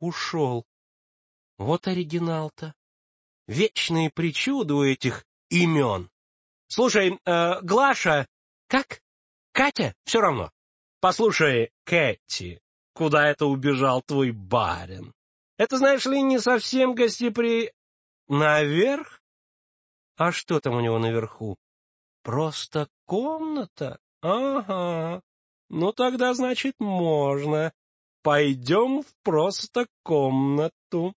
ушел. Вот оригинал-то. Вечные причуды у этих имен. Слушай, Глаша, как? Катя? Все равно. Послушай, Кэти, куда это убежал твой барин? Это, знаешь ли, не совсем Наверх? А что там у него наверху? Просто комната? Ага. Ну, тогда, значит, можно. Пойдем в просто комнату.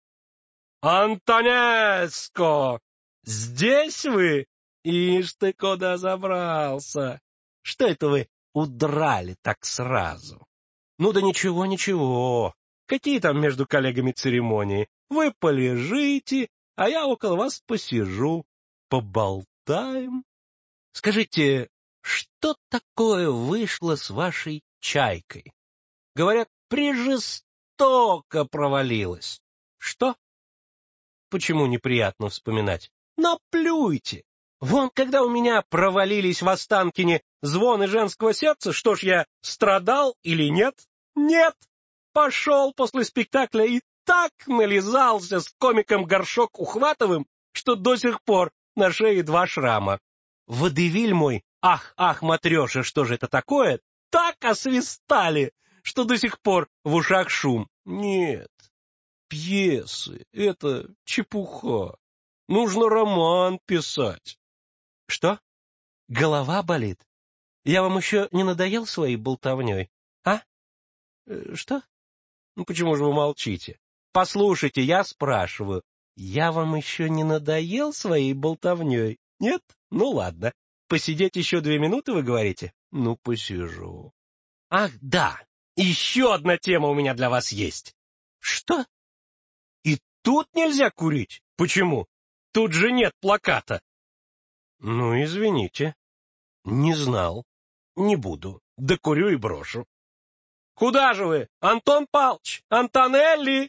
Антонеско! Здесь вы? Ишь ты куда забрался? Что это вы удрали так сразу? Ну да ничего, ничего. Какие там между коллегами церемонии? Вы полежите, а я около вас посижу. Поболтаем. Скажите, что такое вышло с вашей чайкой? Говорят, прежестоко провалилась. Что? Почему неприятно вспоминать? Наплюйте! Вон, когда у меня провалились в Останкине звоны женского сердца, что ж я, страдал или нет? Нет! Пошел после спектакля и так нализался с комиком Горшок Ухватовым, что до сих пор на шее 2 шрама. Водевиль мой, ах, Матреша, что же это такое, так освистали, что до сих пор в ушах шум. Нет, пьесы — это чепуха. Нужно роман писать. Что? Голова болит? Я вам еще не надоел своей болтовней? А? Что? Ну почему же вы молчите? Послушайте, я спрашиваю. Я вам еще не надоел своей болтовней? Нет? Ну ладно. Посидеть еще 2 минуты, вы говорите? Ну, посижу. Ах, да, еще одна тема у меня для вас есть. Что? И тут нельзя курить? Почему? Тут же нет плаката. Ну, извините. Не знал. Не буду. Докурю и брошу. Куда же вы? Антон Павлович! Антонелли!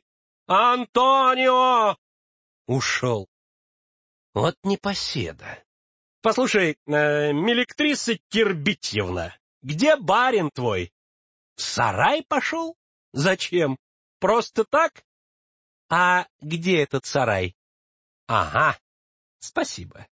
Антонио! Ушел. Вот непоседа. Послушай, милектриса Кирбитьевна, где барин твой? В сарай пошел? Зачем? Просто так? А где этот сарай? Ага, спасибо.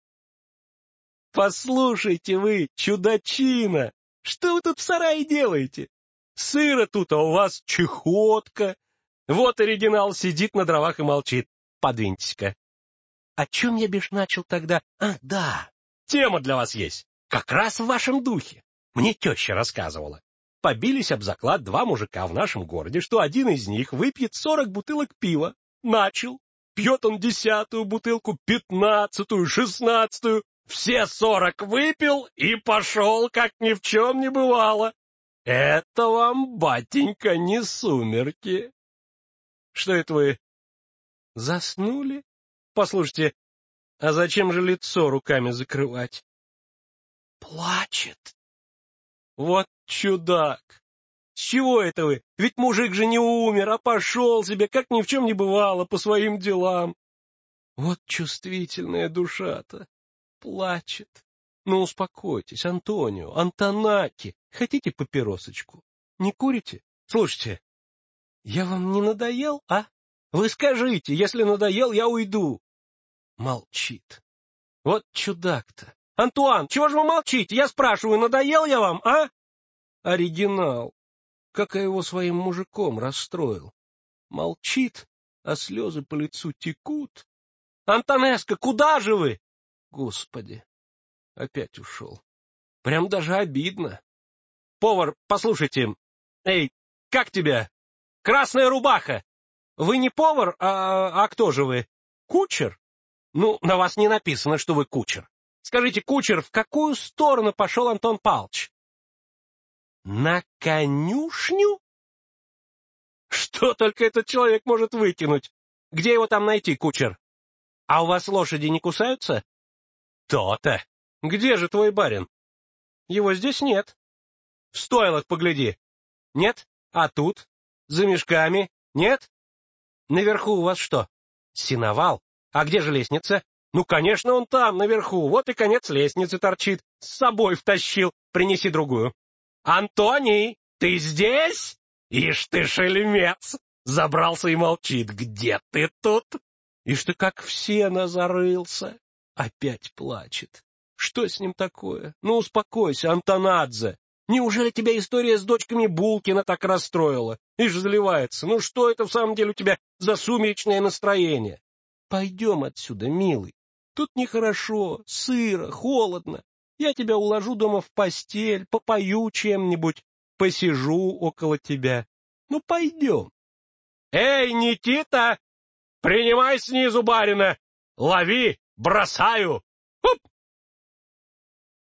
Послушайте вы, чудачина, что вы тут в сарае делаете? Сыро тут, а у вас чехотка. Вот оригинал сидит на дровах и молчит. Подвиньтесь-ка. О чем я бишь начал тогда? Ах, да, тема для вас есть. Как раз в вашем духе. Мне теща рассказывала. Побились об заклад 2 мужика в нашем городе, что один из них выпьет 40 бутылок пива. Начал. Пьет он 10-ю бутылку, 15-ю, 16-ю. Все 40 выпил и пошел, как ни в чем не бывало. Это вам, батенька, не сумерки. Что это вы? Заснули? Послушайте, а зачем же лицо руками закрывать? Плачет. Вот чудак. С чего это вы? Ведь мужик же не умер, а пошел себе, как ни в чем не бывало, по своим делам. Вот чувствительная душа-то. Плачет. Ну, успокойтесь, Антонио, Антонаки. Хотите папиросочку? Не курите? Слушайте, я вам не надоел, а? Вы скажите, если надоел, я уйду. Молчит. Вот чудак-то. Антуан, чего же вы молчите? Я спрашиваю, надоел я вам, а? Оригинал. Как я его своим мужиком расстроил. Молчит, а слезы по лицу текут. Антонеско, куда же вы? Господи, опять ушел. Прям даже обидно. Повар, послушайте. Эй, как тебя? Красная рубаха. Вы не повар, а кто же вы? Кучер? Ну, на вас не написано, что вы кучер. Скажите, кучер, в какую сторону пошел Антон Павлович? На конюшню? Что только этот человек может выкинуть? Где его там найти, кучер? А у вас лошади не кусаются? То-то. Где же твой барин? Его здесь нет. В стойлах погляди. Нет? А тут? За мешками? Нет? Наверху у вас что? Сеновал? А где же лестница? Ну, конечно, он там, наверху. Вот и конец лестницы торчит. С собой втащил. Принеси другую. Антоний, ты здесь? Ишь ты, шельмец! Забрался и молчит. Где ты тут? И что как в сено зарылся. Опять плачет. Что с ним такое? Ну, успокойся, Антонадзе. Неужели тебя история с дочками Булкина так расстроила? Ишь, заливается. Ну, что это в самом деле у тебя за сумеречное настроение? Пойдем отсюда, милый. Тут нехорошо, сыро, холодно. Я тебя уложу дома в постель, попою чем-нибудь, посижу около тебя. Ну, пойдем. Эй, Никита! Принимай снизу барина! Лови! Бросаю! Оп!